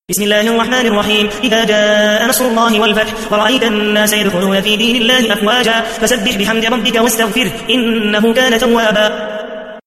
بسم الله الرحمن الرحيم. إذا جاء نصر الله والفتح ورأيت الناس يدخلون في دين الله أفواجا فسبح بحمد ربك واستغفره إنه كان توابا.